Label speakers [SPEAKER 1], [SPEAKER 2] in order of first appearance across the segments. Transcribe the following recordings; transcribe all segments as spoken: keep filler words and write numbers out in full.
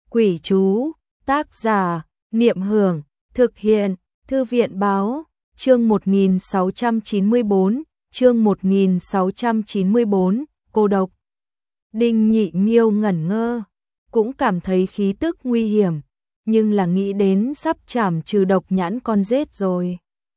[SPEAKER 1] Quỷ chú, tác giả, Niệm Hưởng, thực hiện, Thư viện báo, chương một nghìn sáu trăm chín mươi bốn, chương một nghìn sáu trăm chín mươi bốn, cô độc. Đinh Nhị Miêu ngẩn ngơ, cũng cảm thấy khí tức nguy hiểm, nhưng là nghĩ đến sắp chảm trừ độc nhãn con rết rồi.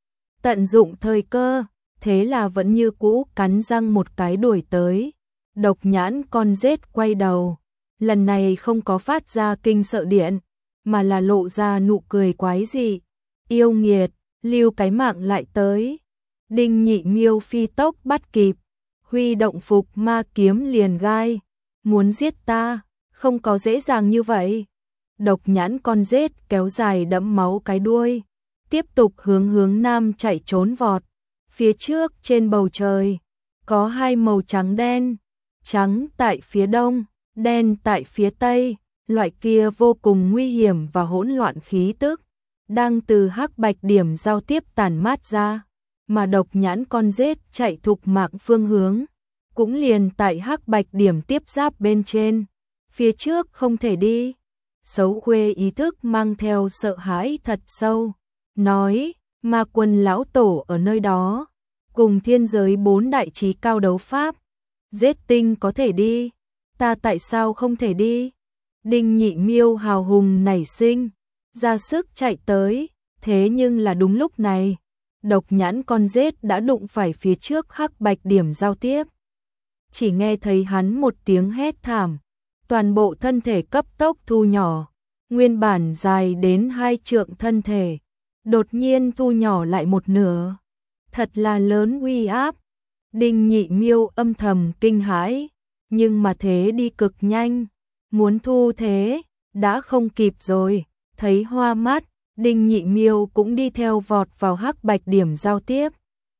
[SPEAKER 1] Tận dụng thời cơ, thế là vẫn như cũ cắn răng một cái đuổi tới. Độc nhãn con rết quay đầu, lần này không có phát ra kinh sợ điện, mà là lộ ra nụ cười quái dị. Yêu nghiệt, lưu cái mạng lại tới. Đinh Nhị Miêu phi tốc bắt kịp, huy động phục ma kiếm liền gai. Muốn giết ta, không có dễ dàng như vậy. Độc nhãn con rết kéo dài đẫm máu cái đuôi, tiếp tục hướng hướng nam chạy trốn vọt. Phía trước trên bầu trời, có hai màu trắng đen, trắng tại phía đông, đen tại phía tây, loại kia vô cùng nguy hiểm và hỗn loạn khí tức, đang từ hắc bạch điểm giao tiếp tản mát ra, mà độc nhãn con rết chạy thục mạng phương hướng, cũng liền tại hắc bạch điểm tiếp giáp bên trên, phía trước không thể đi. Sấu Khuê ý thức mang theo sợ hãi thật sâu, nói, ma quân lão tổ ở nơi đó, cùng thiên giới bốn đại trí cao đấu pháp, giết tinh có thể đi, ta tại sao không thể đi? Đinh Nhị Miêu hào hùng nảy sinh, ra sức chạy tới, thế nhưng là đúng lúc này, độc nhãn con rết đã đụng phải phía trước hắc bạch điểm giao tiếp. Chỉ nghe thấy hắn một tiếng hét thảm, toàn bộ thân thể cấp tốc thu nhỏ, nguyên bản dài đến hai trượng thân thể, đột nhiên thu nhỏ lại một nửa. Thật là lớn uy áp. Đinh Nhị Miêu âm thầm kinh hãi, nhưng mà thế đi cực nhanh, muốn thu thế, đã không kịp rồi, thấy hoa mắt, Đinh Nhị Miêu cũng đi theo vọt vào hắc bạch điểm giao tiếp.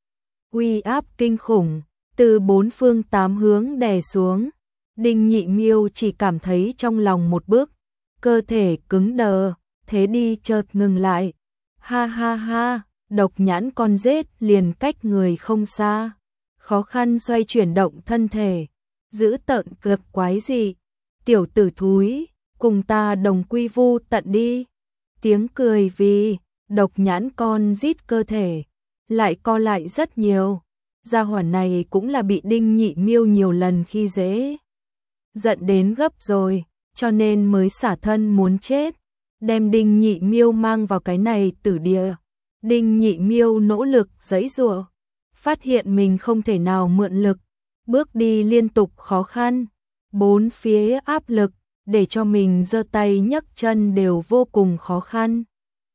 [SPEAKER 1] Uy áp kinh khủng, từ bốn phương tám hướng đè xuống, Đinh Nhị Miêu chỉ cảm thấy trong lòng một bước, cơ thể cứng đờ, thế đi chợt ngừng lại. Ha ha ha, độc nhãn con rết liền cách người không xa, khó khăn xoay chuyển động thân thể, giữ tợn cực quái dị. Tiểu tử thúi, cùng ta đồng quy vu tận đi. Tiếng cười vì độc nhãn con rít cơ thể, lại co lại rất nhiều. Gia hỏa này cũng là bị Đinh Nhị Miêu nhiều lần khi dễ giận đến gấp rồi, cho nên mới xả thân muốn chết, đem Đinh Nhị Miêu mang vào cái này tử địa. Đinh Nhị Miêu nỗ lực giãy giụa, phát hiện mình không thể nào mượn lực, bước đi liên tục khó khăn, bốn phía áp lực, để cho mình giơ tay nhấc chân đều vô cùng khó khăn.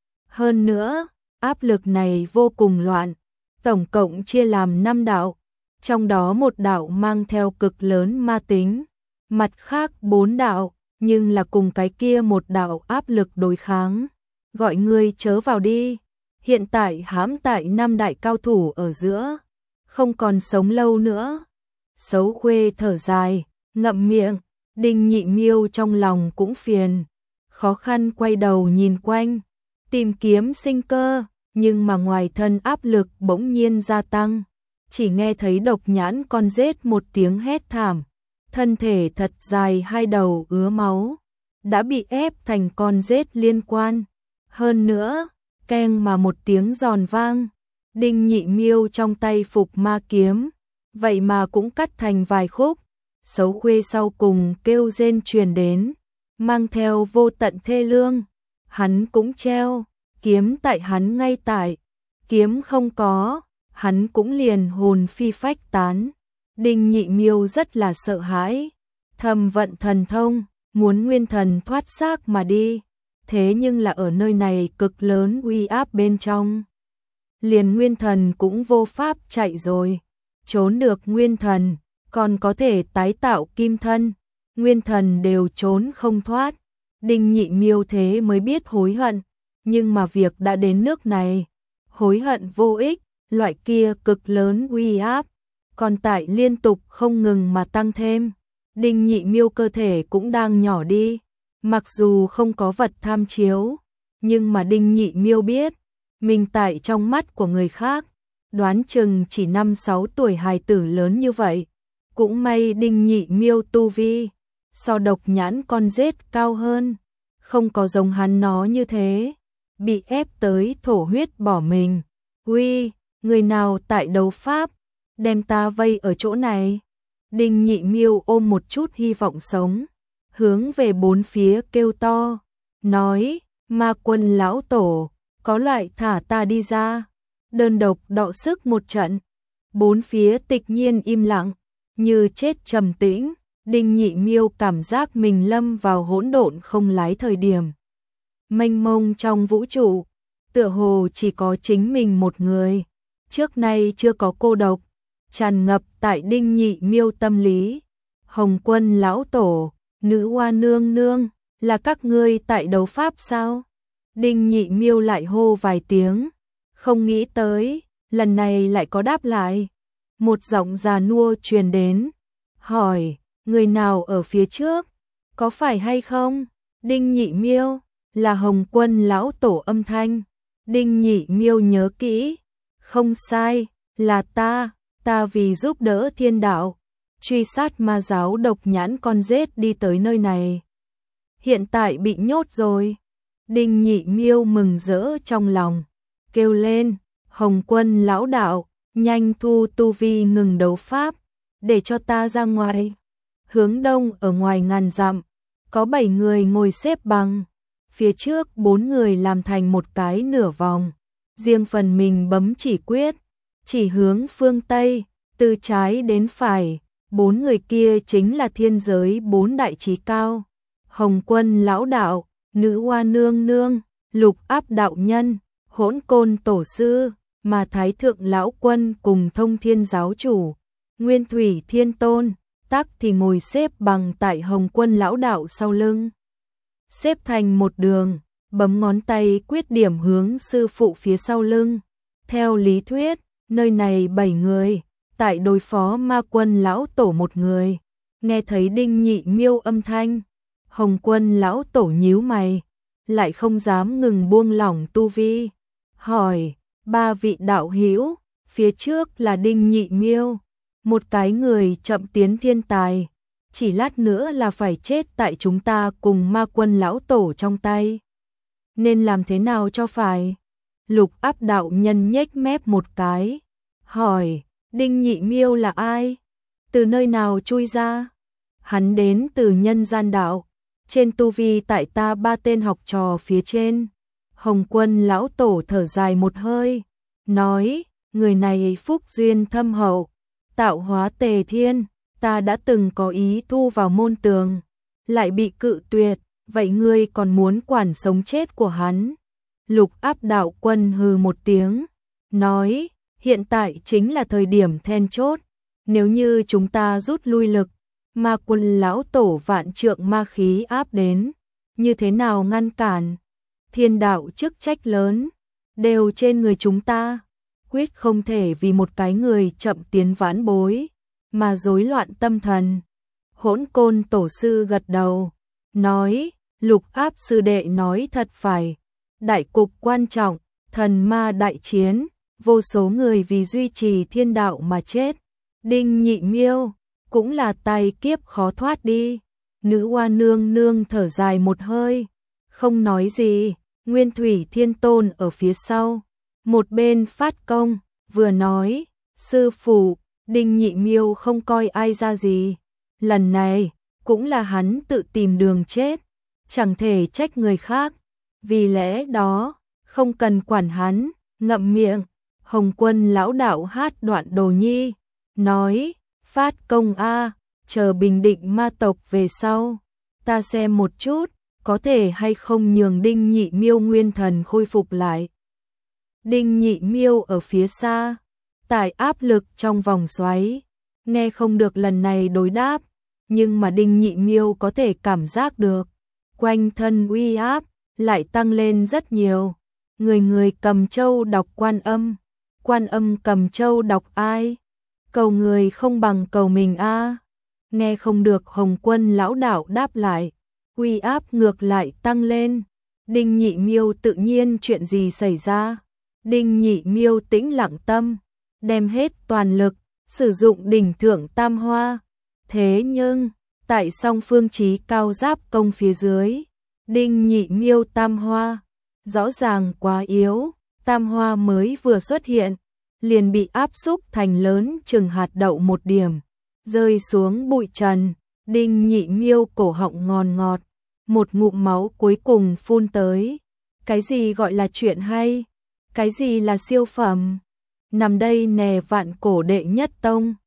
[SPEAKER 1] Hơn nữa, áp lực này vô cùng loạn, tổng cộng chia làm năm đạo, trong đó một đạo mang theo cực lớn ma tính, mặt khác bốn đạo, nhưng là cùng cái kia một đạo áp lực đối kháng. Gọi ngươi chớ vào đi, hiện tại hãm tại năm đại cao thủ ở giữa, không còn sống lâu nữa. Sấu Khuê thở dài, ngậm miệng, Đinh Nhị Miêu trong lòng cũng phiền, khó khăn quay đầu nhìn quanh, tìm kiếm sinh cơ, nhưng mà ngoài thân áp lực bỗng nhiên gia tăng, chỉ nghe thấy độc nhãn con rết một tiếng hét thảm, thân thể thật dài hai đầu ứa máu, đã bị ép thành con rết liên quan. Hơn nữa, keng mà một tiếng giòn vang, Đinh Nhị Miêu trong tay phục ma kiếm, vậy mà cũng cắt thành vài khúc. Sấu Khuê sau cùng kêu rên truyền đến, mang theo vô tận thê lương, hắn cũng treo, kiếm tại hắn ngay tại, kiếm không có, hắn cũng liền hồn phi phách tán. Đinh Nhị Miêu rất là sợ hãi, thầm vận thần thông, muốn nguyên thần thoát xác mà đi, thế nhưng là ở nơi này cực lớn uy áp bên trong, liền nguyên thần cũng vô pháp chạy rồi, trốn được nguyên thần, còn có thể tái tạo kim thân, nguyên thần đều trốn không thoát. Đinh Nhị Miêu thế mới biết hối hận, nhưng mà việc đã đến nước này, hối hận vô ích, loại kia cực lớn uy áp, còn tại liên tục không ngừng mà tăng thêm. Đinh Nhị Miêu cơ thể cũng đang nhỏ đi, mặc dù không có vật tham chiếu, nhưng mà Đinh Nhị Miêu biết, mình tại trong mắt của người khác, đoán chừng chỉ năm sáu tuổi hài tử lớn như vậy. Cũng may Đinh Nhị Miêu tu vi so độc nhãn con rết cao hơn, không có giống hắn nó như thế, bị ép tới thổ huyết bỏ mình. Uy, người nào tại đấu pháp, đem ta vây ở chỗ này. Đinh Nhị Miêu ôm một chút hy vọng sống, hướng về bốn phía kêu to, nói, Ma Quân lão tổ, có loại thả ta đi ra, đơn độc đọ sức một trận. Bốn phía tịch nhiên im lặng, như chết trầm tĩnh. Đinh Nhị Miêu cảm giác mình lâm vào hỗn độn không lái thời điểm. Mênh mông trong vũ trụ, tựa hồ chỉ có chính mình một người, trước nay chưa có cô độc, tràn ngập tại Đinh Nhị Miêu tâm lý. Hồng Quân lão tổ, Nữ Hoa nương nương, là các ngươi tại đấu pháp sao? Đinh Nhị Miêu lại hô vài tiếng, không nghĩ tới, lần này lại có đáp lại. Một giọng già nua truyền đến, hỏi, người nào ở phía trước, có phải hay không? Đinh Nhị Miêu, là Hồng Quân lão tổ âm thanh. Đinh Nhị Miêu nhớ kỹ, không sai, là ta, ta vì giúp đỡ thiên đạo, truy sát ma giáo độc nhãn con rết đi tới nơi này. Hiện tại bị nhốt rồi. Đinh Nhị Miêu mừng rỡ trong lòng, kêu lên, Hồng Quân lão đạo, nhanh thu tu vi ngừng đấu pháp, để cho ta ra ngoài. Hướng đông ở ngoài ngàn dặm, có bảy người ngồi xếp bằng, phía trước bốn người làm thành một cái nửa vòng, riêng phần mình bấm chỉ quyết, chỉ hướng phương Tây, từ trái đến phải, bốn người kia chính là thiên giới bốn đại chí cao, Hồng Quân lão đạo, Nữ Hoa nương nương, Lục Áp đạo nhân, Hỗn Côn tổ sư, mà Thái thượng lão quân cùng Thông Thiên giáo chủ, Nguyên Thủy thiên tôn, tắc thì ngồi xếp bằng tại Hồng Quân lão đạo sau lưng. Xếp thành một đường, bấm ngón tay quyết điểm hướng sư phụ phía sau lưng. Theo lý thuyết, nơi này bảy người, tại đối phó Ma Quân lão tổ một người. Nghe thấy Đinh Nhị Miêu âm thanh, Hồng Quân lão tổ nhíu mày, lại không dám ngừng buông lỏng tu vi. Hỏi, ba vị đạo hữu, phía trước là Đinh Nhị Miêu, một cái người chậm tiến thiên tài, chỉ lát nữa là phải chết tại chúng ta cùng Ma Quân lão tổ trong tay. Nên làm thế nào cho phải? Lục Áp đạo nhân nhếch mép một cái, hỏi, Đinh Nhị Miêu là ai? Từ nơi nào chui ra? Hắn đến từ nhân gian đạo, trên tu vi tại ta ba tên học trò phía trên. Hồng Quân lão tổ thở dài một hơi, nói, người này phúc duyên thâm hậu, tạo hóa tề thiên, ta đã từng có ý thu vào môn tường, lại bị cự tuyệt, vậy ngươi còn muốn quản sống chết của hắn? Lục Áp đạo quân hừ một tiếng, nói, hiện tại chính là thời điểm then chốt, nếu như chúng ta rút lui lực, Ma Quân lão tổ vạn trượng ma khí áp đến, như thế nào ngăn cản? Thiên đạo chức trách lớn, đều trên người chúng ta, quyết không thể vì một cái người chậm tiến vãn bối, mà rối loạn tâm thần. Hỗn Côn tổ sư gật đầu, nói, Lục Áp sư đệ nói thật phải, đại cục quan trọng, thần ma đại chiến, vô số người vì duy trì thiên đạo mà chết. Đinh Nhị Miêu, cũng là tai kiếp khó thoát đi. Nữ Hoa nương nương thở dài một hơi, không nói gì. Nguyên Thủy thiên tôn ở phía sau, một bên phát công, vừa nói, sư phụ, Đinh Nhị Miêu không coi ai ra gì. Lần này, cũng là hắn tự tìm đường chết, chẳng thể trách người khác. Vì lẽ đó, không cần quản hắn, ngậm miệng. Hồng Quân lão đạo hát đoạn Đồ Nhi, nói, phát công a, chờ bình định ma tộc về sau, ta xem một chút, có thể hay không nhường Đinh Nhị Miêu nguyên thần khôi phục lại. Đinh Nhị Miêu ở phía xa, tại áp lực trong vòng xoáy, nghe không được lần này đối đáp, nhưng mà Đinh Nhị Miêu có thể cảm giác được, quanh thân uy áp lại tăng lên rất nhiều. Người người cầm châu đọc Quan Âm, Quan Âm cầm châu đọc ai? Cầu người không bằng cầu mình a. Nghe không được Hồng Quân lão đạo đáp lại, uy áp ngược lại tăng lên. Đinh Nhị Miêu tự nhiên chuyện gì xảy ra? Đinh Nhị Miêu tĩnh lặng tâm, đem hết toàn lực, sử dụng đỉnh thượng tam hoa. Thế nhưng, tại song phương chí cao giáp công phía dưới, Đinh Nhị Miêu tam hoa, rõ ràng quá yếu, tam hoa mới vừa xuất hiện, liền bị áp xúc thành lớn chừng hạt đậu một điểm, rơi xuống bụi trần. Đinh Nhị Miêu cổ họng ngòn ngọt, một ngụm máu cuối cùng phun tới. Cái gì gọi là chuyện hay? Cái gì là siêu phẩm? Nằm đây nè vạn cổ đệ nhất tông.